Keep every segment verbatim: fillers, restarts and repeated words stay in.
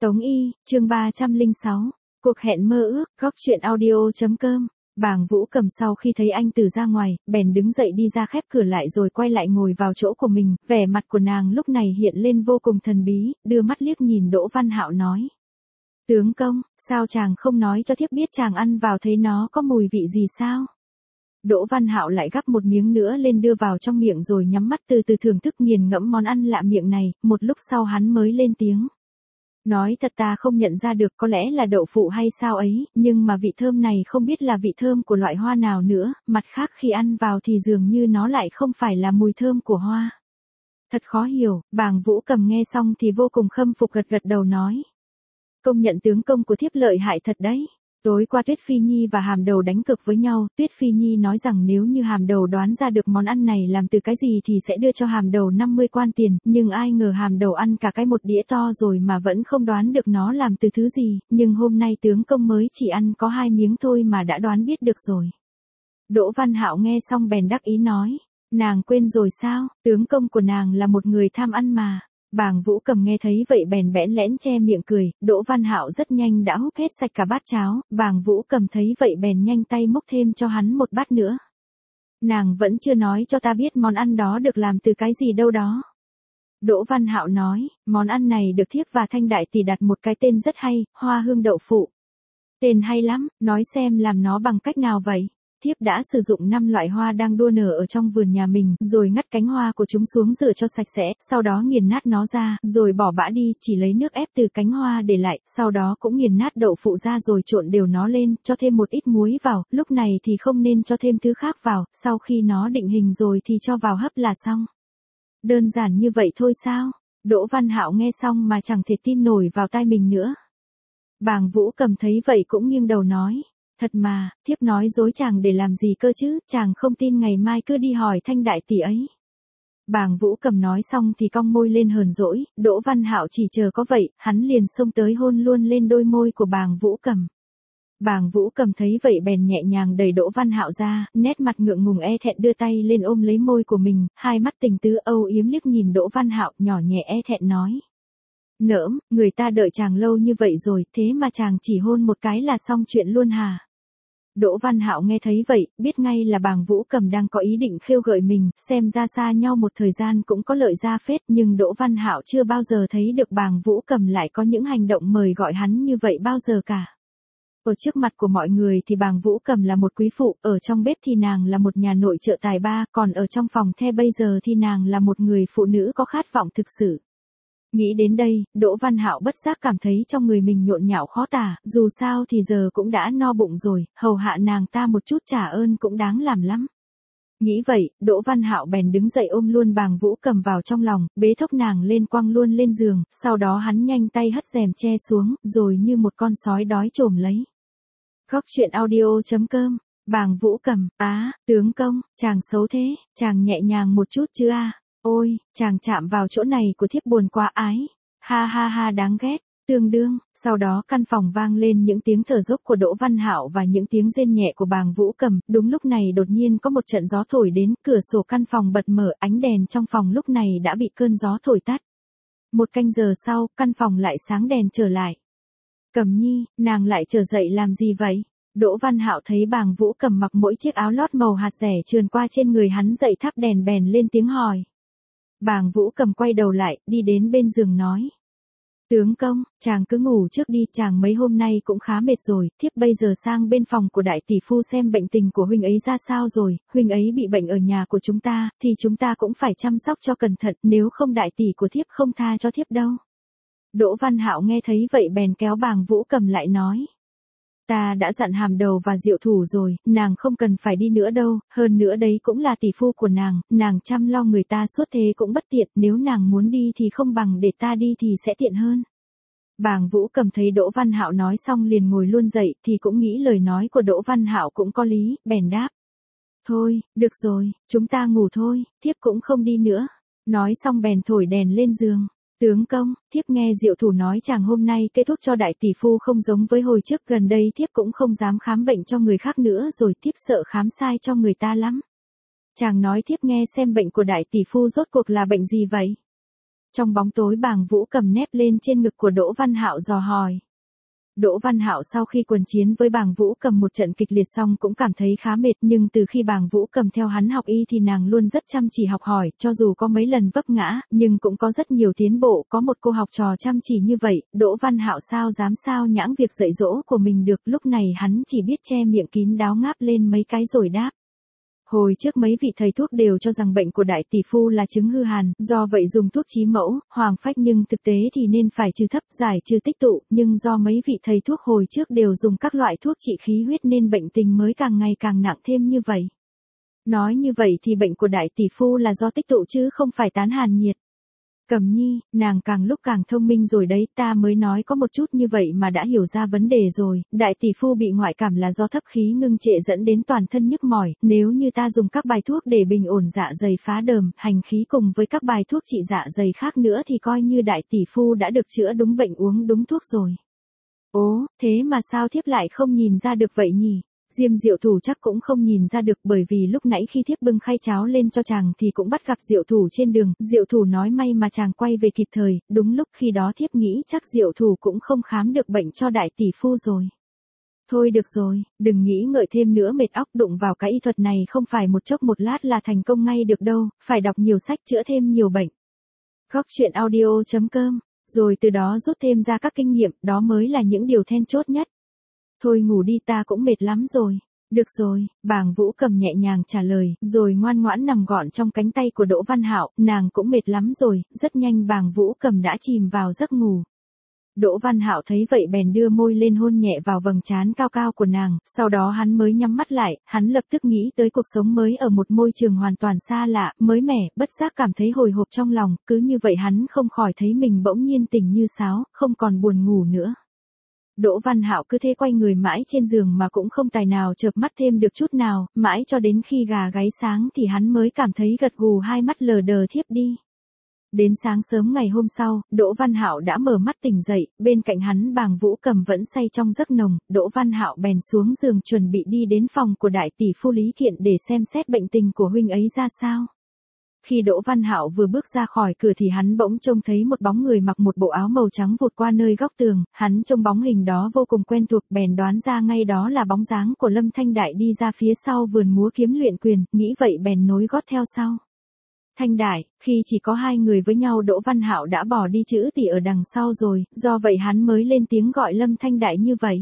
Tống Y, chương ba trăm lẻ sáu, cuộc hẹn mơ ước, góc truyện audio.com. Bàng Vũ Cầm sau khi thấy anh Từ ra ngoài, bèn đứng dậy đi ra khép cửa lại rồi quay lại ngồi vào chỗ của mình, vẻ mặt của nàng lúc này hiện lên vô cùng thần bí, đưa mắt liếc nhìn Đỗ Văn Hạo nói. Tướng công, sao chàng không nói cho thiếp biết chàng ăn vào thấy nó có mùi vị gì sao? Đỗ Văn Hạo lại gắp một miếng nữa lên đưa vào trong miệng rồi nhắm mắt từ từ thưởng thức nghiền ngẫm món ăn lạ miệng này, một lúc sau hắn mới lên tiếng. Nói thật ta không nhận ra được, có lẽ là đậu phụ hay sao ấy, nhưng mà vị thơm này không biết là vị thơm của loại hoa nào nữa, mặt khác khi ăn vào thì dường như nó lại không phải là mùi thơm của hoa. Thật khó hiểu. Bàng Vũ Cầm nghe xong thì vô cùng khâm phục gật gật đầu nói. Công nhận tướng công của thiếp lợi hại thật đấy. Tối qua Tuyết Phi Nhi và Hàm Đầu đánh cược với nhau, Tuyết Phi Nhi nói rằng nếu như Hàm Đầu đoán ra được món ăn này làm từ cái gì thì sẽ đưa cho Hàm Đầu năm mươi quan tiền, nhưng ai ngờ Hàm Đầu ăn cả cái một đĩa to rồi mà vẫn không đoán được nó làm từ thứ gì, nhưng hôm nay tướng công mới chỉ ăn có hai miếng thôi mà đã đoán biết được rồi. Đỗ Văn Hạo nghe xong bèn đắc ý nói, nàng quên rồi sao, tướng công của nàng là một người tham ăn mà. Bàng Vũ Cầm nghe thấy vậy bèn bẽn lẽn che miệng cười, Đỗ Văn Hạo rất nhanh đã húp hết sạch cả bát cháo, Bàng Vũ Cầm thấy vậy bèn nhanh tay múc thêm cho hắn một bát nữa. Nàng vẫn chưa nói cho ta biết món ăn đó được làm từ cái gì đâu đó. Đỗ Văn Hạo nói, món ăn này được thiếp và Thanh đại tỷ đặt một cái tên rất hay, hoa hương đậu phụ. Tên hay lắm, nói xem làm nó bằng cách nào vậy? Thiếp đã sử dụng năm loại hoa đang đua nở ở trong vườn nhà mình, rồi ngắt cánh hoa của chúng xuống rửa cho sạch sẽ, sau đó nghiền nát nó ra, rồi bỏ bã đi, chỉ lấy nước ép từ cánh hoa để lại, sau đó cũng nghiền nát đậu phụ ra rồi trộn đều nó lên, cho thêm một ít muối vào, lúc này thì không nên cho thêm thứ khác vào, sau khi nó định hình rồi thì cho vào hấp là xong. Đơn giản như vậy thôi sao? Đỗ Văn Hạo nghe xong mà chẳng thể tin nổi vào tai mình nữa. Bàng Vũ Cầm thấy vậy cũng nghiêng đầu nói. Thật mà, thiếp nói dối chàng để làm gì cơ chứ, chàng không tin ngày mai cứ đi hỏi Thanh đại tỷ ấy. Bàng Vũ Cầm nói xong thì cong môi lên hờn dỗi, Đỗ Văn Hạo chỉ chờ có vậy, hắn liền xông tới hôn luôn lên đôi môi của Bàng Vũ Cầm. Bàng Vũ Cầm thấy vậy bèn nhẹ nhàng đẩy Đỗ Văn Hạo ra, nét mặt ngượng ngùng e thẹn đưa tay lên ôm lấy môi của mình, hai mắt tình tứ âu yếm liếc nhìn Đỗ Văn Hạo, nhỏ nhẹ e thẹn nói. Nỡm, người ta đợi chàng lâu như vậy rồi, thế mà chàng chỉ hôn một cái là xong chuyện luôn hả? Đỗ Văn Hạo nghe thấy vậy, biết ngay là Bàng Vũ Cầm đang có ý định khêu gợi mình, xem ra xa nhau một thời gian cũng có lợi ra phết, nhưng Đỗ Văn Hạo chưa bao giờ thấy được Bàng Vũ Cầm lại có những hành động mời gọi hắn như vậy bao giờ cả. Ở trước mặt của mọi người thì Bàng Vũ Cầm là một quý phụ, ở trong bếp thì nàng là một nhà nội trợ tài ba, còn ở trong phòng the bây giờ thì nàng là một người phụ nữ có khát vọng thực sự. Nghĩ đến đây, Đỗ Văn Hạo bất giác cảm thấy trong người mình nhộn nhạo khó tả, dù sao thì giờ cũng đã no bụng rồi, hầu hạ nàng ta một chút trả ơn cũng đáng làm lắm. Nghĩ vậy, Đỗ Văn Hạo bèn đứng dậy ôm luôn Bàng Vũ Cầm vào trong lòng, bế thốc nàng lên quăng luôn lên giường, sau đó hắn nhanh tay hất rèm che xuống, rồi như một con sói đói trồm lấy. Góc truyện audio.com. Bàng Vũ Cầm, á, tướng công, chàng xấu thế, chàng nhẹ nhàng một chút chứ a. Ôi, chàng chạm vào chỗ này của thiếp buồn quá ái. Ha ha ha đáng ghét. Tương đương, sau đó căn phòng vang lên những tiếng thở dốc của Đỗ Văn Hạo và những tiếng rên nhẹ của Bàng Vũ Cầm, đúng lúc này đột nhiên có một trận gió thổi đến, cửa sổ căn phòng bật mở, ánh đèn trong phòng lúc này đã bị cơn gió thổi tắt. Một canh giờ sau, căn phòng lại sáng đèn trở lại. Cầm Nhi, nàng lại trở dậy làm gì vậy? Đỗ Văn Hạo thấy Bàng Vũ Cầm mặc mỗi chiếc áo lót màu hạt rẻ trườn qua trên người hắn dậy thắp đèn bèn lên tiếng hỏi. Bàng Vũ Cầm quay đầu lại, đi đến bên giường nói. Tướng công, chàng cứ ngủ trước đi, chàng mấy hôm nay cũng khá mệt rồi, thiếp bây giờ sang bên phòng của đại tỷ phu xem bệnh tình của huynh ấy ra sao rồi, huynh ấy bị bệnh ở nhà của chúng ta, thì chúng ta cũng phải chăm sóc cho cẩn thận, nếu không đại tỷ của thiếp không tha cho thiếp đâu. Đỗ Văn Hạo nghe thấy vậy bèn kéo Bàng Vũ Cầm lại nói. Ta đã dặn Hàm Đầu và Diệu Thủ rồi, nàng không cần phải đi nữa đâu, hơn nữa đấy cũng là tỷ phu của nàng, nàng chăm lo người ta suốt thế cũng bất tiện, nếu nàng muốn đi thì không bằng để ta đi thì sẽ tiện hơn. Bàng Vũ Cầm thấy Đỗ Văn Hạo nói xong liền ngồi luôn dậy, thì cũng nghĩ lời nói của Đỗ Văn Hạo cũng có lý, bèn đáp. Thôi, được rồi, chúng ta ngủ thôi, thiếp cũng không đi nữa. Nói xong bèn thổi đèn lên giường. Tướng công, thiếp nghe Diệu Thủ nói chàng hôm nay kê thuốc cho đại tỷ phu không giống với hồi trước, gần đây thiếp cũng không dám khám bệnh cho người khác nữa rồi, thiếp sợ khám sai cho người ta lắm. Chàng nói thiếp nghe xem bệnh của đại tỷ phu rốt cuộc là bệnh gì vậy? Trong bóng tối Bàng Vũ Cầm nép lên trên ngực của Đỗ Văn Hạo dò hỏi. Đỗ Văn Hạo sau khi quần chiến với Bàng Vũ Cầm một trận kịch liệt xong cũng cảm thấy khá mệt, nhưng từ khi Bàng Vũ Cầm theo hắn học y thì nàng luôn rất chăm chỉ học hỏi, cho dù có mấy lần vấp ngã, nhưng cũng có rất nhiều tiến bộ, có một cô học trò chăm chỉ như vậy, Đỗ Văn Hạo sao dám sao nhãng việc dạy dỗ của mình được, lúc này hắn chỉ biết che miệng kín đáo ngáp lên mấy cái rồi đáp. Hồi trước mấy vị thầy thuốc đều cho rằng bệnh của đại tỷ phu là chứng hư hàn, do vậy dùng thuốc chí mẫu, hoàng phách, nhưng thực tế thì nên phải trừ thấp, giải trừ tích tụ, nhưng do mấy vị thầy thuốc hồi trước đều dùng các loại thuốc trị khí huyết nên bệnh tình mới càng ngày càng nặng thêm như vậy. Nói như vậy thì bệnh của đại tỷ phu là do tích tụ chứ không phải tán hàn nhiệt. Cầm Nhi, nàng càng lúc càng thông minh rồi đấy, ta mới nói có một chút như vậy mà đã hiểu ra vấn đề rồi, đại tỷ phu bị ngoại cảm là do thấp khí ngưng trệ dẫn đến toàn thân nhức mỏi, nếu như ta dùng các bài thuốc để bình ổn dạ dày phá đờm, hành khí cùng với các bài thuốc trị dạ dày khác nữa thì coi như đại tỷ phu đã được chữa đúng bệnh uống đúng thuốc rồi. Ố, thế mà sao thiếp lại không nhìn ra được vậy nhỉ? Diêm Diệu Thủ chắc cũng không nhìn ra được, bởi vì lúc nãy khi thiếp bưng khay cháo lên cho chàng thì cũng bắt gặp Diệu Thủ trên đường, Diệu Thủ nói may mà chàng quay về kịp thời, đúng lúc khi đó thiếp nghĩ chắc Diệu Thủ cũng không khám được bệnh cho đại tỷ phu rồi. Thôi được rồi, đừng nghĩ ngợi thêm nữa, mệt óc, đụng vào cái y thuật này không phải một chốc một lát là thành công ngay được đâu, phải đọc nhiều sách chữa thêm nhiều bệnh. Góc truyện audio chấm com, rồi từ đó rút thêm ra các kinh nghiệm, đó mới là những điều then chốt nhất. Thôi ngủ đi, ta cũng mệt lắm rồi. Được rồi, Bàng Vũ Cầm nhẹ nhàng trả lời, rồi ngoan ngoãn nằm gọn trong cánh tay của Đỗ Văn Hạo, nàng cũng mệt lắm rồi, rất nhanh Bàng Vũ Cầm đã chìm vào giấc ngủ. Đỗ Văn Hạo thấy vậy bèn đưa môi lên hôn nhẹ vào vầng trán cao cao của nàng, sau đó hắn mới nhắm mắt lại, hắn lập tức nghĩ tới cuộc sống mới ở một môi trường hoàn toàn xa lạ, mới mẻ, bất giác cảm thấy hồi hộp trong lòng, cứ như vậy hắn không khỏi thấy mình bỗng nhiên tỉnh như sáo, không còn buồn ngủ nữa. Đỗ Văn Hạo cứ thế quay người mãi trên giường mà cũng không tài nào chợp mắt thêm được chút nào, mãi cho đến khi gà gáy sáng thì hắn mới cảm thấy gật gù, hai mắt lờ đờ thiếp đi. Đến sáng sớm ngày hôm sau, Đỗ Văn Hạo đã mở mắt tỉnh dậy, bên cạnh hắn Bàng Vũ Cầm vẫn say trong giấc nồng, Đỗ Văn Hạo bèn xuống giường chuẩn bị đi đến phòng của đại tỷ phu Lý Kiện để xem xét bệnh tình của huynh ấy ra sao. Khi Đỗ Văn Hạo vừa bước ra khỏi cửa thì hắn bỗng trông thấy một bóng người mặc một bộ áo màu trắng vụt qua nơi góc tường, hắn trông bóng hình đó vô cùng quen thuộc, bèn đoán ra ngay đó là bóng dáng của Lâm Thanh Đại đi ra phía sau vườn múa kiếm luyện quyền, nghĩ vậy bèn nối gót theo sau. Thanh Đại, khi chỉ có hai người với nhau Đỗ Văn Hạo đã bỏ đi chữ tỷ ở đằng sau rồi, do vậy hắn mới lên tiếng gọi Lâm Thanh Đại như vậy.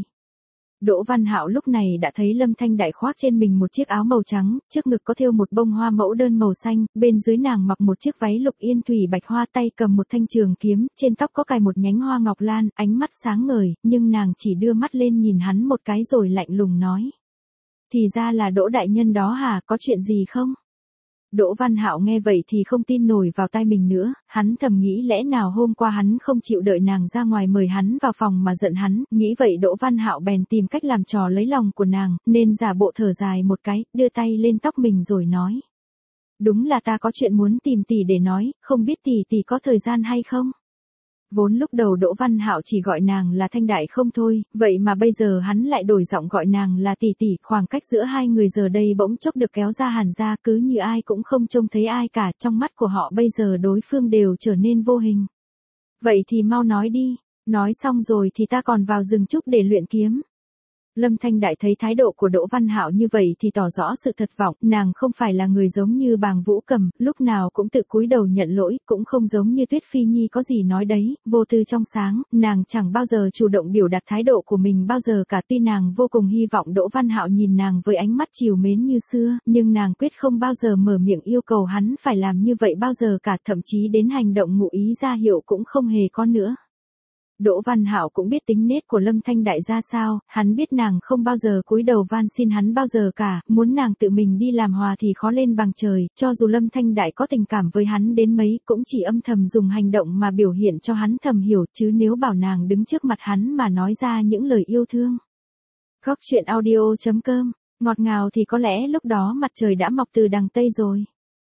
Đỗ Văn Hạo lúc này đã thấy Lâm Thanh Đại khoác trên mình một chiếc áo màu trắng, trước ngực có thêu một bông hoa mẫu đơn màu xanh, bên dưới nàng mặc một chiếc váy lục yên thủy bạch hoa, tay cầm một thanh trường kiếm, trên tóc có cài một nhánh hoa ngọc lan, ánh mắt sáng ngời, nhưng nàng chỉ đưa mắt lên nhìn hắn một cái rồi lạnh lùng nói. Thì ra là Đỗ đại nhân đó hả, có chuyện gì không? Đỗ Văn Hạo nghe vậy thì không tin nổi vào tai mình nữa, hắn thầm nghĩ lẽ nào hôm qua hắn không chịu đợi nàng ra ngoài mời hắn vào phòng mà giận hắn, nghĩ vậy Đỗ Văn Hạo bèn tìm cách làm trò lấy lòng của nàng, nên giả bộ thở dài một cái, đưa tay lên tóc mình rồi nói. Đúng là ta có chuyện muốn tìm tỷ để nói, không biết tỷ tỷ có thời gian hay không? Vốn lúc đầu Đỗ Văn Hạo chỉ gọi nàng là Thanh Đại không thôi, vậy mà bây giờ hắn lại đổi giọng gọi nàng là tỷ tỷ, khoảng cách giữa hai người giờ đây bỗng chốc được kéo ra hàn ra, cứ như ai cũng không trông thấy ai cả, trong mắt của họ bây giờ đối phương đều trở nên vô hình. Vậy thì mau nói đi, nói xong rồi thì ta còn vào rừng trúc để luyện kiếm. Lâm Thanh Đại thấy thái độ của Đỗ Văn Hạo như vậy thì tỏ rõ sự thất vọng, nàng không phải là người giống như Bàng Vũ Cầm, lúc nào cũng tự cúi đầu nhận lỗi, cũng không giống như Tuyết Phi Nhi có gì nói đấy, vô tư trong sáng, nàng chẳng bao giờ chủ động biểu đạt thái độ của mình bao giờ cả, tuy nàng vô cùng hy vọng Đỗ Văn Hạo nhìn nàng với ánh mắt trìu mến như xưa, nhưng nàng quyết không bao giờ mở miệng yêu cầu hắn phải làm như vậy bao giờ cả, thậm chí đến hành động ngụ ý ra hiệu cũng không hề có nữa. Đỗ Văn Hạo cũng biết tính nết của Lâm Thanh Đại ra sao, hắn biết nàng không bao giờ cúi đầu van xin hắn bao giờ cả, muốn nàng tự mình đi làm hòa thì khó lên bằng trời, cho dù Lâm Thanh Đại có tình cảm với hắn đến mấy cũng chỉ âm thầm dùng hành động mà biểu hiện cho hắn thầm hiểu, chứ nếu bảo nàng đứng trước mặt hắn mà nói ra những lời yêu thương. Góc truyện audio chấm com, ngọt ngào thì có lẽ lúc đó mặt trời đã mọc từ đằng Tây rồi.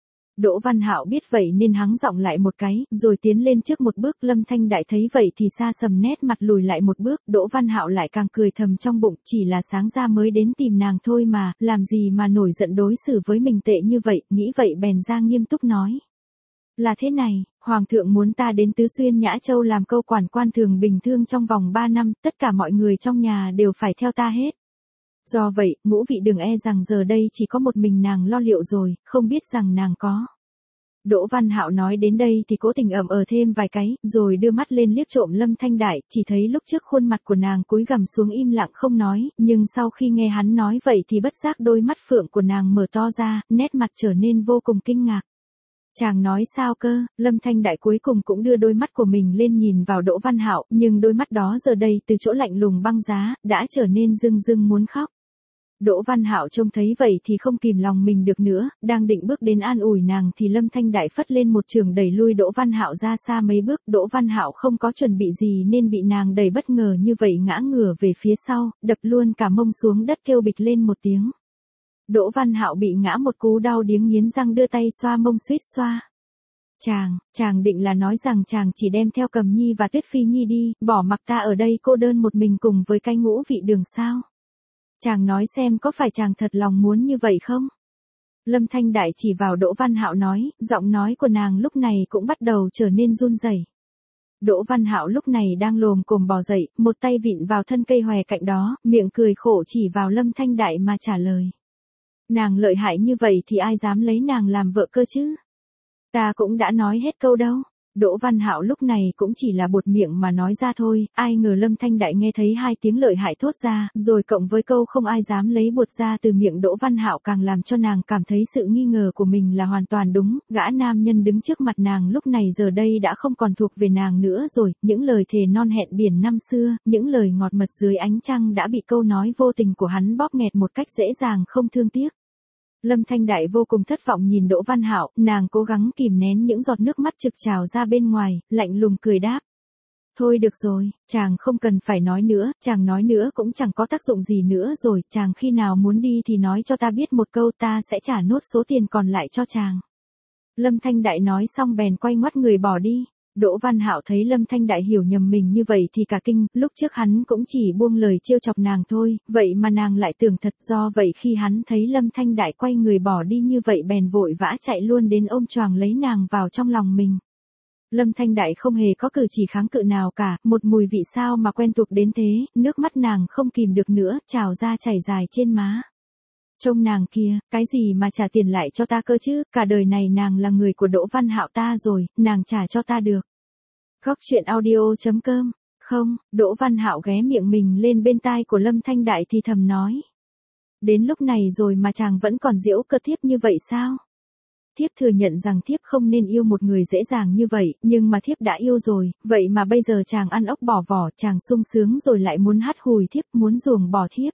Đỗ Văn Hạo biết vậy nên hắng giọng lại một cái, rồi tiến lên trước một bước, Lâm Thanh Đại thấy vậy thì xa sầm nét mặt lùi lại một bước, Đỗ Văn Hạo lại càng cười thầm trong bụng, chỉ là sáng ra mới đến tìm nàng thôi mà, làm gì mà nổi giận đối xử với mình tệ như vậy, nghĩ vậy bèn ra nghiêm túc nói. Là thế này, Hoàng thượng muốn ta đến Tứ Xuyên Nhã Châu làm câu quản quan thường bình thương trong vòng ba năm, tất cả mọi người trong nhà đều phải theo ta hết. Do vậy, Ngũ Vị Đường e rằng giờ đây chỉ có một mình nàng lo liệu rồi, không biết rằng nàng có. Đỗ Văn Hạo nói đến đây thì cố tình ậm ờ thêm vài cái, rồi đưa mắt lên liếc trộm Lâm Thanh Đại, chỉ thấy lúc trước khuôn mặt của nàng cúi gằm xuống im lặng không nói, nhưng sau khi nghe hắn nói vậy thì bất giác đôi mắt phượng của nàng mở to ra, nét mặt trở nên vô cùng kinh ngạc. Chàng nói sao cơ? Lâm Thanh Đại cuối cùng cũng đưa đôi mắt của mình lên nhìn vào Đỗ Văn Hạo, nhưng đôi mắt đó giờ đây từ chỗ lạnh lùng băng giá, đã trở nên rưng rưng muốn khóc. Đỗ Văn Hạo trông thấy vậy thì không kìm lòng mình được nữa, đang định bước đến an ủi nàng thì Lâm Thanh Đại phất lên một trường đẩy lui Đỗ Văn Hạo ra xa mấy bước. Đỗ Văn Hạo không có chuẩn bị gì nên bị nàng đẩy bất ngờ như vậy ngã ngửa về phía sau, đập luôn cả mông xuống đất kêu bịch lên một tiếng. Đỗ Văn Hạo bị ngã một cú đau điếng nghiến răng đưa tay xoa mông suýt xoa. Chàng, chàng định là nói rằng chàng chỉ đem theo Cầm Nhi và Tuyết Phi Nhi đi, bỏ mặc ta ở đây cô đơn một mình cùng với cái Ngũ Vị Đường sao? Chàng nói xem có phải chàng thật lòng muốn như vậy không? Lâm Thanh Đại chỉ vào Đỗ Văn Hạo nói, giọng nói của nàng lúc này cũng bắt đầu trở nên run rẩy. Đỗ Văn Hạo lúc này đang lồm cồm bò dậy, một tay vịn vào thân cây hòe cạnh đó, miệng cười khổ chỉ vào Lâm Thanh Đại mà trả lời. Nàng lợi hại như vậy thì ai dám lấy nàng làm vợ cơ chứ? Ta cũng đã nói hết câu đâu. Đỗ Văn Hạo lúc này cũng chỉ là buột miệng mà nói ra thôi, ai ngờ Lâm Thanh Đại nghe thấy hai tiếng lợi hại thốt ra, rồi cộng với câu không ai dám lấy buột ra từ miệng Đỗ Văn Hạo càng làm cho nàng cảm thấy sự nghi ngờ của mình là hoàn toàn đúng, gã nam nhân đứng trước mặt nàng lúc này giờ đây đã không còn thuộc về nàng nữa rồi, những lời thề non hẹn biển năm xưa, những lời ngọt mật dưới ánh trăng đã bị câu nói vô tình của hắn bóp nghẹt một cách dễ dàng không thương tiếc. Lâm Thanh Đại vô cùng thất vọng nhìn Đỗ Văn Hạo, nàng cố gắng kìm nén những giọt nước mắt trực trào ra bên ngoài, lạnh lùng cười đáp. Thôi được rồi, chàng không cần phải nói nữa, chàng nói nữa cũng chẳng có tác dụng gì nữa rồi, chàng khi nào muốn đi thì nói cho ta biết một câu, ta sẽ trả nốt số tiền còn lại cho chàng. Lâm Thanh Đại nói xong bèn quay ngoắt người bỏ đi. Đỗ Văn Hạo thấy Lâm Thanh Đại hiểu nhầm mình như vậy thì cả kinh, lúc trước hắn cũng chỉ buông lời trêu chọc nàng thôi, vậy mà nàng lại tưởng thật, do vậy khi hắn thấy Lâm Thanh Đại quay người bỏ đi như vậy bèn vội vã chạy luôn đến ôm choàng lấy nàng vào trong lòng mình. Lâm Thanh Đại không hề có cử chỉ kháng cự nào cả, một mùi vị sao mà quen thuộc đến thế, nước mắt nàng không kìm được nữa, trào ra chảy dài trên má. Trông nàng kia, cái gì mà trả tiền lại cho ta cơ chứ, cả đời này nàng là người của Đỗ Văn Hạo ta rồi, nàng trả cho ta được. Góc truyện audio chấm com. Không, Đỗ Văn Hạo ghé miệng mình lên bên tai của Lâm Thanh Đại thì thầm nói. Đến lúc này rồi mà chàng vẫn còn giễu cơ thiếp như vậy sao? Thiếp thừa nhận rằng thiếp không nên yêu một người dễ dàng như vậy, nhưng mà thiếp đã yêu rồi, vậy mà bây giờ chàng ăn ốc bỏ vỏ, chàng sung sướng rồi lại muốn hắt hùi thiếp, muốn ruồng bỏ thiếp.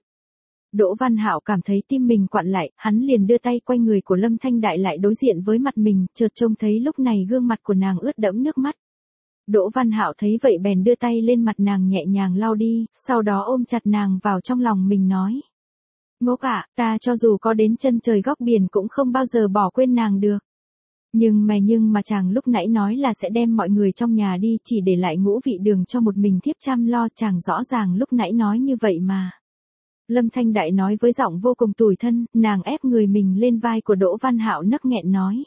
Đỗ Văn Hạo cảm thấy tim mình quặn lại, hắn liền đưa tay quay người của Lâm Thanh Đại lại đối diện với mặt mình, chợt trông thấy lúc này gương mặt của nàng ướt đẫm nước mắt. Đỗ Văn Hạo thấy vậy bèn đưa tay lên mặt nàng nhẹ nhàng lau đi, sau đó ôm chặt nàng vào trong lòng mình nói. Ngốc ạ, ta cho dù có đến chân trời góc biển cũng không bao giờ bỏ quên nàng được. Nhưng mà nhưng mà chàng lúc nãy nói là sẽ đem mọi người trong nhà đi, chỉ để lại Ngũ Vị Đường cho một mình thiếp chăm lo, chàng rõ ràng lúc nãy nói như vậy mà. Lâm Thanh Đại nói với giọng vô cùng tủi thân, nàng ép người mình lên vai của Đỗ Văn Hạo nấc nghẹn nói.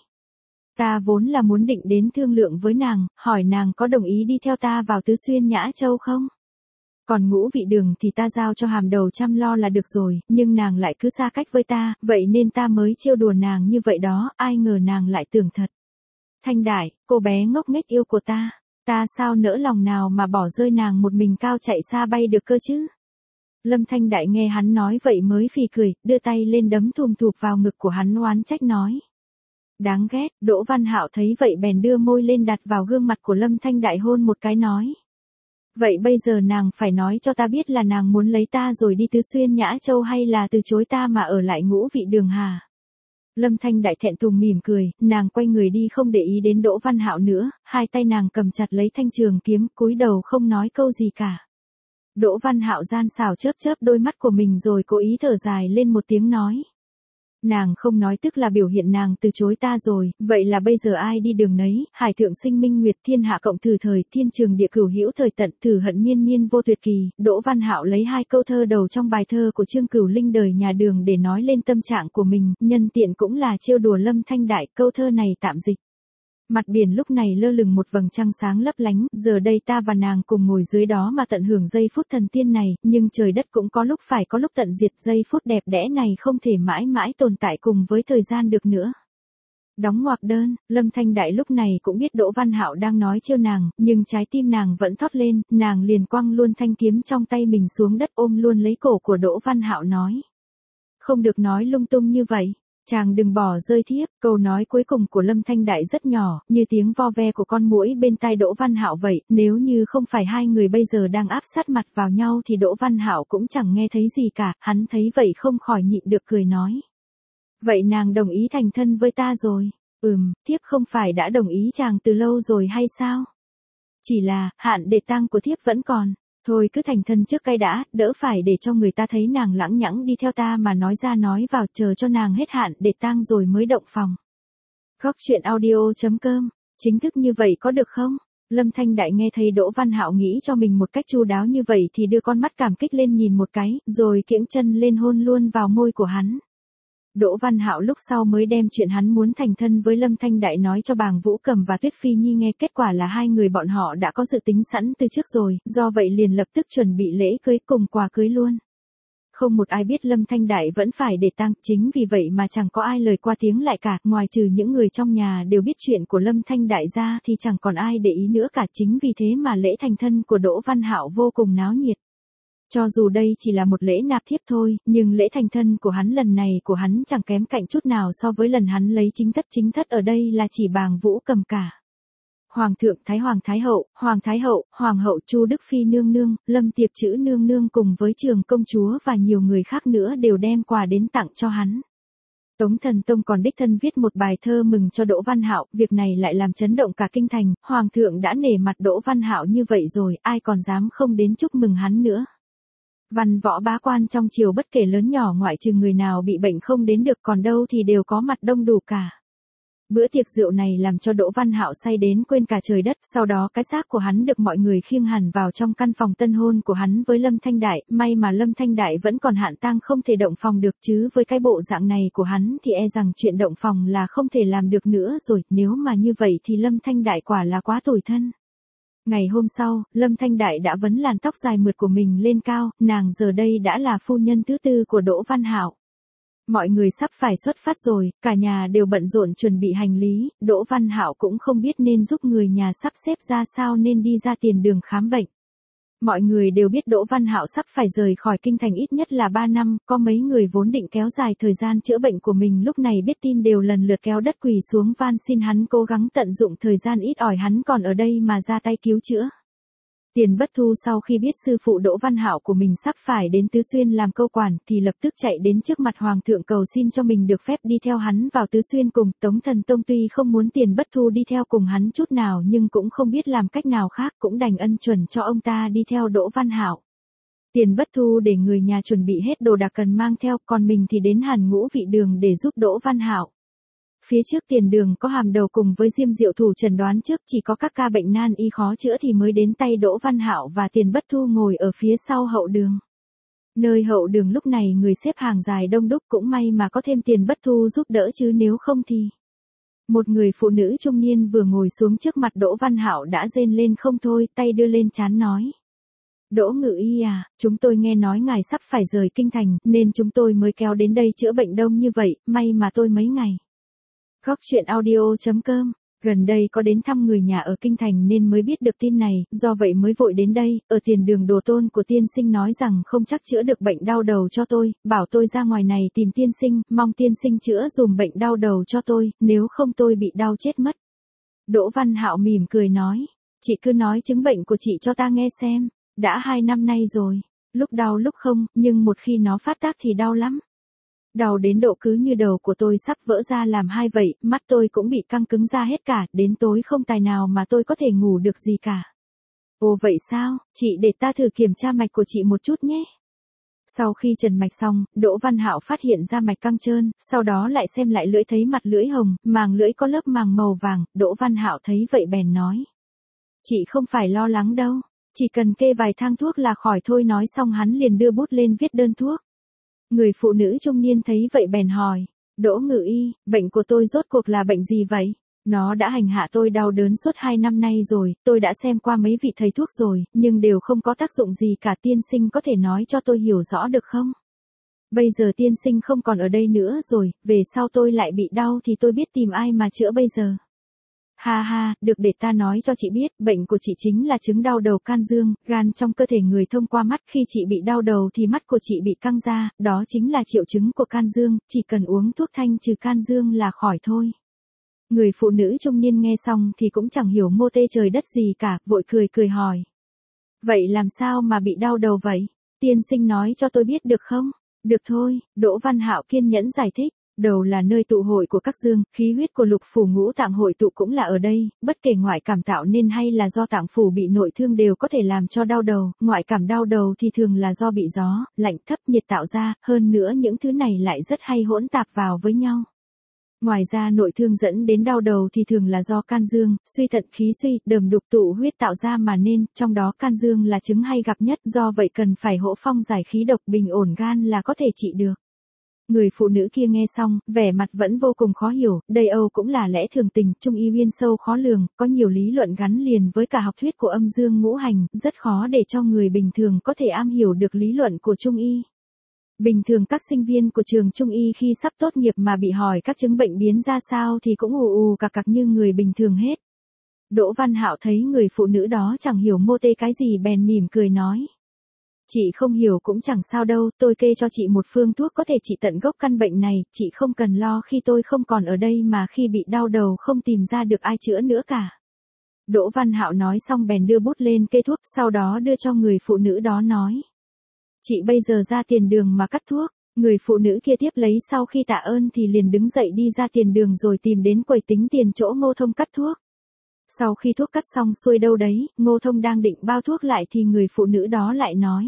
Ta vốn là muốn định đến thương lượng với nàng, hỏi nàng có đồng ý đi theo ta vào Tứ Xuyên Nhã Châu không? Còn Ngũ Vị Đường thì ta giao cho Hàm Đầu chăm lo là được rồi, nhưng nàng lại cứ xa cách với ta, vậy nên ta mới trêu đùa nàng như vậy đó, ai ngờ nàng lại tưởng thật. Thanh Đại, cô bé ngốc nghếch yêu của ta, ta sao nỡ lòng nào mà bỏ rơi nàng một mình cao chạy xa bay được cơ chứ? Lâm Thanh Đại nghe hắn nói vậy mới phì cười, đưa tay lên đấm thùm thụp vào ngực của hắn oán trách nói. Đáng ghét, Đỗ Văn Hạo thấy vậy bèn đưa môi lên đặt vào gương mặt của Lâm Thanh Đại hôn một cái nói. Vậy bây giờ nàng phải nói cho ta biết là nàng muốn lấy ta rồi đi Tứ Xuyên Nhã Châu hay là từ chối ta mà ở lại Ngũ Vị Đường hả? Lâm Thanh Đại thẹn thùng mỉm cười, nàng quay người đi không để ý đến Đỗ Văn Hạo nữa, hai tay nàng cầm chặt lấy thanh trường kiếm, cúi đầu không nói câu gì cả. Đỗ Văn Hạo gian xảo chớp chớp đôi mắt của mình rồi cố ý thở dài lên một tiếng nói. Nàng không nói tức là biểu hiện nàng từ chối ta rồi, vậy là bây giờ ai đi đường nấy, hải thượng sinh minh nguyệt thiên hạ cộng thử thời, thiên trường địa cửu hữu thời tận, thử hận miên miên vô tuyệt kỳ. Đỗ Văn Hạo lấy hai câu thơ đầu trong bài thơ của Trương Cửu Linh đời nhà Đường để nói lên tâm trạng của mình, nhân tiện cũng là trêu đùa Lâm Thanh Đại, câu thơ này tạm dịch. Mặt biển lúc này lơ lửng một vầng trăng sáng lấp lánh, giờ đây ta và nàng cùng ngồi dưới đó mà tận hưởng giây phút thần tiên này, nhưng trời đất cũng có lúc phải có lúc tận diệt, giây phút đẹp đẽ này không thể mãi mãi tồn tại cùng với thời gian được nữa. Đóng ngoặc đơn, Lâm Thanh Đại lúc này cũng biết Đỗ Văn Hạo đang nói trêu nàng, nhưng trái tim nàng vẫn thót lên, nàng liền quăng luôn thanh kiếm trong tay mình xuống đất ôm luôn lấy cổ của Đỗ Văn Hạo nói. Không được nói lung tung như vậy. Chàng đừng bỏ rơi thiếp, câu nói cuối cùng của Lâm Thanh Đại rất nhỏ, như tiếng vo ve của con muỗi bên tai Đỗ Văn Hạo vậy, nếu như không phải hai người bây giờ đang áp sát mặt vào nhau thì Đỗ Văn Hạo cũng chẳng nghe thấy gì cả, hắn thấy vậy không khỏi nhịn được cười nói. Vậy nàng đồng ý thành thân với ta rồi? Ừm, thiếp không phải đã đồng ý chàng từ lâu rồi hay sao? Chỉ là, hạn để tang của thiếp vẫn còn. Thôi cứ thành thân trước cái đã, đỡ phải để cho người ta thấy nàng lãng nhãng đi theo ta mà nói ra nói vào, chờ cho nàng hết hạn để tang rồi mới động phòng. Góc truyện audio chấm com, chính thức như vậy có được không? Lâm Thanh Đại nghe thấy Đỗ Văn Hạo nghĩ cho mình một cách chu đáo như vậy thì đưa con mắt cảm kích lên nhìn một cái, rồi kiễng chân lên hôn luôn vào môi của hắn. Đỗ Văn Hạo lúc sau mới đem chuyện hắn muốn thành thân với Lâm Thanh Đại nói cho Bàng Vũ Cầm và Tuyết Phi Nhi nghe, kết quả là hai người bọn họ đã có dự tính sẵn từ trước rồi, do vậy liền lập tức chuẩn bị lễ cưới cùng quà cưới luôn. Không một ai biết Lâm Thanh Đại vẫn phải để tang, chính vì vậy mà chẳng có ai lời qua tiếng lại cả, ngoài trừ những người trong nhà đều biết chuyện của Lâm Thanh Đại ra thì chẳng còn ai để ý nữa cả, chính vì thế mà lễ thành thân của Đỗ Văn Hạo vô cùng náo nhiệt. Cho dù đây chỉ là một lễ nạp thiếp thôi, nhưng lễ thành thân của hắn lần này của hắn chẳng kém cạnh chút nào so với lần hắn lấy chính thất, chính thất ở đây là chỉ Bàng Vũ Cầm cả. Hoàng thượng, Thái Hoàng Thái Hậu, Hoàng Thái Hậu, Hoàng hậu Chu Đức Phi nương nương, Lâm Tiệp Chữ nương nương cùng với Trường công chúa và nhiều người khác nữa đều đem quà đến tặng cho hắn. Tống Thần Tông còn đích thân viết một bài thơ mừng cho Đỗ Văn Hạo, việc này lại làm chấn động cả kinh thành, Hoàng thượng đã nể mặt Đỗ Văn Hạo như vậy rồi, ai còn dám không đến chúc mừng hắn nữa. Văn võ bá quan trong triều bất kể lớn nhỏ ngoại trừ người nào bị bệnh không đến được, còn đâu thì đều có mặt đông đủ cả. Bữa tiệc rượu này làm cho Đỗ Văn Hạo say đến quên cả trời đất, sau đó cái xác của hắn được mọi người khiêng hẳn vào trong căn phòng tân hôn của hắn với Lâm Thanh Đại, may mà Lâm Thanh Đại vẫn còn hạn tang không thể động phòng được, chứ với cái bộ dạng này của hắn thì e rằng chuyện động phòng là không thể làm được nữa rồi, nếu mà như vậy thì Lâm Thanh Đại quả là quá tủi thân. Ngày hôm sau, Lâm Thanh Đại đã vấn làn tóc dài mượt của mình lên cao, nàng giờ đây đã là phu nhân thứ tư của Đỗ Văn Hạo. Mọi người sắp phải xuất phát rồi, cả nhà đều bận rộn chuẩn bị hành lý, Đỗ Văn Hạo cũng không biết nên giúp người nhà sắp xếp ra sao nên đi ra tiền đường khám bệnh. Mọi người đều biết Đỗ Văn Hạo sắp phải rời khỏi kinh thành ít nhất là ba năm, có mấy người vốn định kéo dài thời gian chữa bệnh của mình lúc này biết tin đều lần lượt kéo đất quỳ xuống van xin hắn cố gắng tận dụng thời gian ít ỏi hắn còn ở đây mà ra tay cứu chữa. Tiền Bất Thu sau khi biết sư phụ Đỗ Văn Hạo của mình sắp phải đến Tứ Xuyên làm câu quản thì lập tức chạy đến trước mặt Hoàng thượng cầu xin cho mình được phép đi theo hắn vào Tứ Xuyên cùng. Tống Thần Tông tuy không muốn Tiền Bất Thu đi theo cùng hắn chút nào nhưng cũng không biết làm cách nào khác, cũng đành ân chuẩn cho ông ta đi theo Đỗ Văn Hạo. Tiền Bất Thu để người nhà chuẩn bị hết đồ đạc cần mang theo, còn mình thì đến Hàn Ngũ Vị Đường để giúp Đỗ Văn Hạo. Phía trước tiền đường có Hàm Đầu cùng với Diêm Diệu thủ trần đoán trước chỉ có các ca bệnh nan y khó chữa thì mới đến tay Đỗ Văn Hạo và Tiền Bất Thu ngồi ở phía sau hậu đường. Nơi hậu đường lúc này người xếp hàng dài đông đúc, cũng may mà có thêm Tiền Bất Thu giúp đỡ chứ nếu không thì. Một người phụ nữ trung niên vừa ngồi xuống trước mặt Đỗ Văn Hạo đã rên lên không thôi, tay đưa lên trán nói. Đỗ Ngự Y à, chúng tôi nghe nói ngài sắp phải rời kinh thành nên chúng tôi mới kéo đến đây chữa bệnh đông như vậy, may mà tôi mấy ngày. Góc truyện audio chấm com, gần đây có đến thăm người nhà ở kinh thành nên mới biết được tin này, do vậy mới vội đến đây, ở tiền đường đồ tôn của tiên sinh nói rằng không chắc chữa được bệnh đau đầu cho tôi, bảo tôi ra ngoài này tìm tiên sinh, mong tiên sinh chữa dùm bệnh đau đầu cho tôi, nếu không tôi bị đau chết mất. Đỗ Văn Hạo mỉm cười nói, chị cứ nói chứng bệnh của chị cho ta nghe xem, đã hai năm nay rồi, lúc đau lúc không, nhưng một khi nó phát tác thì đau lắm. Đau đến độ cứ như đầu của tôi sắp vỡ ra làm hai vậy, mắt tôi cũng bị căng cứng ra hết cả, đến tối không tài nào mà tôi có thể ngủ được gì cả. Ồ vậy sao, chị để ta thử kiểm tra mạch của chị một chút nhé. Sau khi trần mạch xong, Đỗ Văn Hạo phát hiện ra mạch căng trơn, sau đó lại xem lại lưỡi thấy mặt lưỡi hồng, màng lưỡi có lớp màng màu vàng, Đỗ Văn Hạo thấy vậy bèn nói. Chị không phải lo lắng đâu, chỉ cần kê vài thang thuốc là khỏi thôi, nói xong hắn liền đưa bút lên viết đơn thuốc. Người phụ nữ trung niên thấy vậy bèn hỏi, Đỗ Ngự Y, bệnh của tôi rốt cuộc là bệnh gì vậy? Nó đã hành hạ tôi đau đớn suốt hai năm nay rồi, tôi đã xem qua mấy vị thầy thuốc rồi, nhưng đều không có tác dụng gì cả. Tiên sinh có thể nói cho tôi hiểu rõ được không? Bây giờ tiên sinh không còn ở đây nữa rồi, về sau tôi lại bị đau thì tôi biết tìm ai mà chữa bây giờ. Ha ha, được, để ta nói cho chị biết, bệnh của chị chính là chứng đau đầu can dương, gan trong cơ thể người thông qua mắt, khi chị bị đau đầu thì mắt của chị bị căng ra, đó chính là triệu chứng của can dương, chỉ cần uống thuốc thanh trừ can dương là khỏi thôi. Người phụ nữ trung niên nghe xong thì cũng chẳng hiểu mô tê trời đất gì cả, vội cười cười hỏi. Vậy làm sao mà bị đau đầu vậy? Tiên sinh nói cho tôi biết được không? Được thôi, Đỗ Văn Hạo kiên nhẫn giải thích. Đầu là nơi tụ hội của các dương, khí huyết của lục phủ ngũ tạng hội tụ cũng là ở đây, bất kể ngoại cảm tạo nên hay là do tạng phủ bị nội thương đều có thể làm cho đau đầu, ngoại cảm đau đầu thì thường là do bị gió, lạnh thấp nhiệt tạo ra, hơn nữa những thứ này lại rất hay hỗn tạp vào với nhau. Ngoài ra nội thương dẫn đến đau đầu thì thường là do can dương, suy thận khí suy, đờm đục tụ huyết tạo ra mà nên, trong đó can dương là chứng hay gặp nhất, do vậy cần phải hỗ phong giải khí độc bình ổn gan là có thể trị được. Người phụ nữ kia nghe xong, vẻ mặt vẫn vô cùng khó hiểu, đây Âu cũng là lẽ thường tình, trung y uyên sâu khó lường, có nhiều lý luận gắn liền với cả học thuyết của âm dương ngũ hành, rất khó để cho người bình thường có thể am hiểu được lý luận của trung y. Bình thường các sinh viên của trường trung y khi sắp tốt nghiệp mà bị hỏi các chứng bệnh biến ra sao thì cũng ù ù cạc cạc như người bình thường hết. Đỗ Văn Hạo thấy người phụ nữ đó chẳng hiểu mô tê cái gì bèn mỉm cười nói. Chị không hiểu cũng chẳng sao đâu, tôi kê cho chị một phương thuốc có thể trị tận gốc căn bệnh này, chị không cần lo khi tôi không còn ở đây mà khi bị đau đầu không tìm ra được ai chữa nữa cả. Đỗ Văn Hạo nói xong bèn đưa bút lên kê thuốc, sau đó đưa cho người phụ nữ đó nói. Chị bây giờ ra tiền đường mà cắt thuốc. Người phụ nữ kia tiếp lấy sau khi tạ ơn thì liền đứng dậy đi ra tiền đường rồi tìm đến quầy tính tiền chỗ Ngô Thông cắt thuốc. Sau khi thuốc cắt xong xuôi đâu đấy, Ngô Thông đang định bao thuốc lại thì người phụ nữ đó lại nói.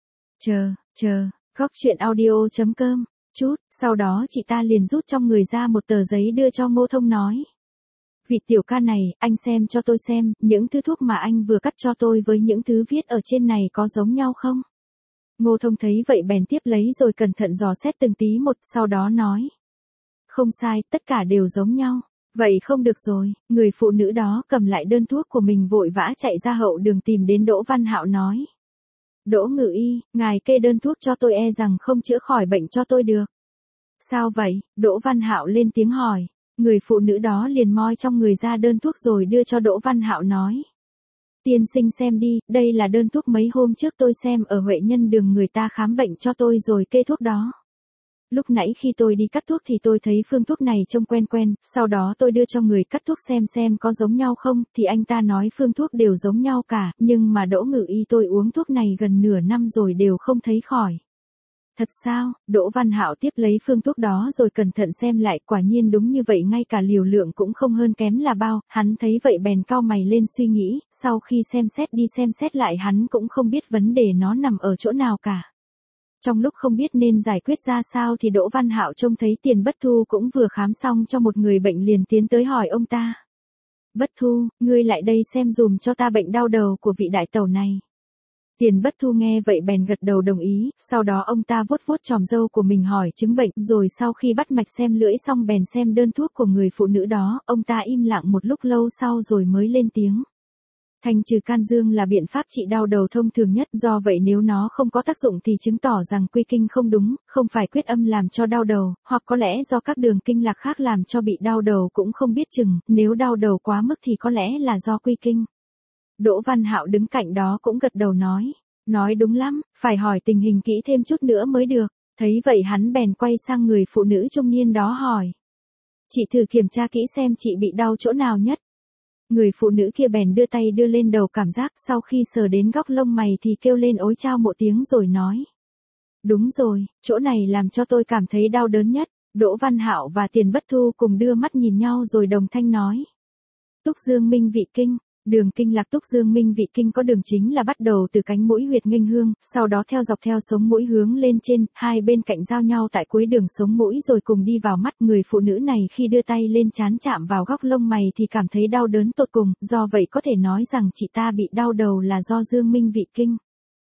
Chờ, chờ, góc truyện audio chấm com, chút, sau đó chị ta liền rút trong người ra một tờ giấy đưa cho Ngô Thông nói. Vị tiểu ca này, anh xem cho tôi xem, những thứ thuốc mà anh vừa cắt cho tôi với những thứ viết ở trên này có giống nhau không? Ngô Thông thấy vậy bèn tiếp lấy rồi cẩn thận dò xét từng tí một, sau đó nói. Không sai, tất cả đều giống nhau. Vậy không được rồi, người phụ nữ đó cầm lại đơn thuốc của mình vội vã chạy ra hậu đường tìm đến Đỗ Văn Hạo nói. Đỗ ngự y, ngài kê đơn thuốc cho tôi e rằng không chữa khỏi bệnh cho tôi được. Sao vậy? Đỗ Văn Hạo lên tiếng hỏi. Người phụ nữ đó liền moi trong người ra đơn thuốc rồi đưa cho Đỗ Văn Hạo nói. Tiên sinh xem đi, đây là đơn thuốc mấy hôm trước tôi xem ở Huệ Nhân Đường người ta khám bệnh cho tôi rồi kê thuốc đó. Lúc nãy khi tôi đi cắt thuốc thì tôi thấy phương thuốc này trông quen quen, sau đó tôi đưa cho người cắt thuốc xem xem có giống nhau không, thì anh ta nói phương thuốc đều giống nhau cả, nhưng mà Đỗ ngự y tôi uống thuốc này gần nửa năm rồi đều không thấy khỏi. Thật sao? Đỗ Văn Hạo tiếp lấy phương thuốc đó rồi cẩn thận xem lại, quả nhiên đúng như vậy, ngay cả liều lượng cũng không hơn kém là bao, hắn thấy vậy bèn cau mày lên suy nghĩ, sau khi xem xét đi xem xét lại hắn cũng không biết vấn đề nó nằm ở chỗ nào cả. Trong lúc không biết nên giải quyết ra sao thì Đỗ Văn Hạo trông thấy Tiền Bất Thu cũng vừa khám xong cho một người bệnh liền tiến tới hỏi ông ta. Bất Thu, ngươi lại đây xem dùm cho ta bệnh đau đầu của vị đại tẩu này. Tiền Bất Thu nghe vậy bèn gật đầu đồng ý, sau đó ông ta vuốt vuốt chòm râu của mình hỏi chứng bệnh, rồi sau khi bắt mạch xem lưỡi xong bèn xem đơn thuốc của người phụ nữ đó, ông ta im lặng một lúc lâu sau rồi mới lên tiếng. Thanh trừ can dương là biện pháp trị đau đầu thông thường nhất, do vậy nếu nó không có tác dụng thì chứng tỏ rằng quy kinh không đúng, không phải quyết âm làm cho đau đầu, hoặc có lẽ do các đường kinh lạc khác làm cho bị đau đầu cũng không biết chừng, nếu đau đầu quá mức thì có lẽ là do quy kinh. Đỗ Văn Hạo đứng cạnh đó cũng gật đầu nói, nói đúng lắm, phải hỏi tình hình kỹ thêm chút nữa mới được, thấy vậy hắn bèn quay sang người phụ nữ trung niên đó hỏi. Chị thử kiểm tra kỹ xem chị bị đau chỗ nào nhất. Người phụ nữ kia bèn đưa tay đưa lên đầu cảm giác, sau khi sờ đến góc lông mày thì kêu lên ối chao một tiếng rồi nói. Đúng rồi, chỗ này làm cho tôi cảm thấy đau đớn nhất. Đỗ Văn Hạo và Tiền Bất Thu cùng đưa mắt nhìn nhau rồi đồng thanh nói. Túc Dương Minh Vị Kinh. Đường kinh lạc Túc Dương Minh Vị Kinh có đường chính là bắt đầu từ cánh mũi huyệt nghênh hương, sau đó theo dọc theo sống mũi hướng lên trên, hai bên cạnh giao nhau tại cuối đường sống mũi rồi cùng đi vào mắt. Người phụ nữ này khi đưa tay lên trán chạm vào góc lông mày thì cảm thấy đau đớn tột cùng, do vậy có thể nói rằng chị ta bị đau đầu là do Dương Minh Vị Kinh.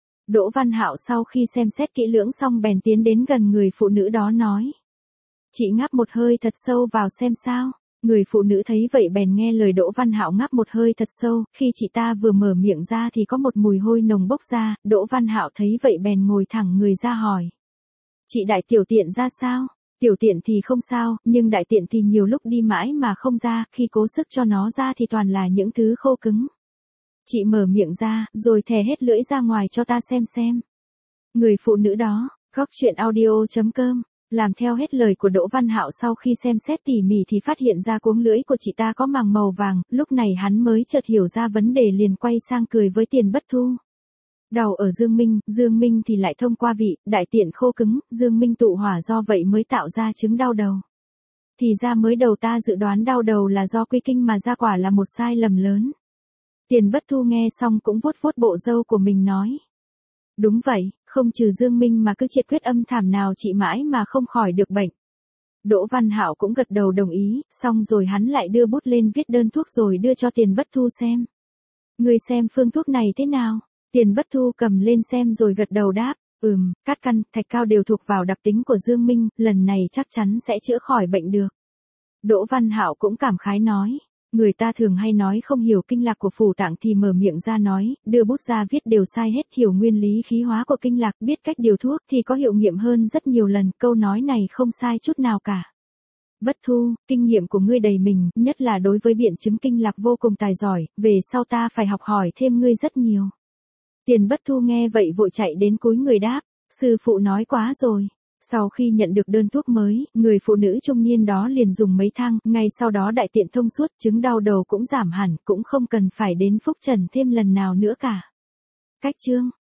Đỗ Văn Hạo sau khi xem xét kỹ lưỡng xong bèn tiến đến gần người phụ nữ đó nói. Chị ngáp một hơi thật sâu vào xem sao. Người phụ nữ thấy vậy bèn nghe lời Đỗ Văn Hạo ngáp một hơi thật sâu, khi chị ta vừa mở miệng ra thì có một mùi hôi nồng bốc ra, Đỗ Văn Hạo thấy vậy bèn ngồi thẳng người ra hỏi. Chị đại tiểu tiện ra sao? Tiểu tiện thì không sao, nhưng đại tiện thì nhiều lúc đi mãi mà không ra, khi cố sức cho nó ra thì toàn là những thứ khô cứng. Chị mở miệng ra, rồi thè hết lưỡi ra ngoài cho ta xem xem. Người phụ nữ đó, góc truyện audio chấm com, làm theo hết lời của Đỗ Văn Hạo sau khi xem xét tỉ mỉ thì phát hiện ra cuống lưỡi của chị ta có màng màu vàng, lúc này hắn mới chợt hiểu ra vấn đề liền quay sang cười với Tiền Bất Thu. Đau ở Dương Minh, Dương Minh thì lại thông qua vị, đại tiện khô cứng, Dương Minh tụ hỏa do vậy mới tạo ra chứng đau đầu. Thì ra mới đầu ta dự đoán đau đầu là do quy kinh mà ra quả là một sai lầm lớn. Tiền Bất Thu nghe xong cũng vuốt vuốt bộ râu của mình nói. Đúng vậy, không trừ Dương Minh mà cứ triệt quyết âm thảm nào chị mãi mà không khỏi được bệnh. Đỗ Văn Hạo cũng gật đầu đồng ý, xong rồi hắn lại đưa bút lên viết đơn thuốc rồi đưa cho Tiền Bất Thu xem. Người xem phương thuốc này thế nào? Tiền Bất Thu cầm lên xem rồi gật đầu đáp, ừm, cát căn, thạch cao đều thuộc vào đặc tính của Dương Minh, lần này chắc chắn sẽ chữa khỏi bệnh được. Đỗ Văn Hạo cũng cảm khái nói, người ta thường hay nói không hiểu kinh lạc của phủ tạng thì mở miệng ra nói, đưa bút ra viết đều sai hết, hiểu nguyên lý khí hóa của kinh lạc, biết cách điều thuốc thì có hiệu nghiệm hơn rất nhiều lần, câu nói này không sai chút nào cả. Bất Thu, kinh nghiệm của ngươi đầy mình, nhất là đối với biện chứng kinh lạc vô cùng tài giỏi, về sau ta phải học hỏi thêm ngươi rất nhiều. Tiền Bất Thu nghe vậy vội chạy đến cúi người đáp, sư phụ nói quá rồi. Sau khi nhận được đơn thuốc mới, người phụ nữ trung niên đó liền dùng mấy thang, ngay sau đó đại tiện thông suốt, chứng đau đầu cũng giảm hẳn, cũng không cần phải đến phúc trần thêm lần nào nữa cả. Cách chương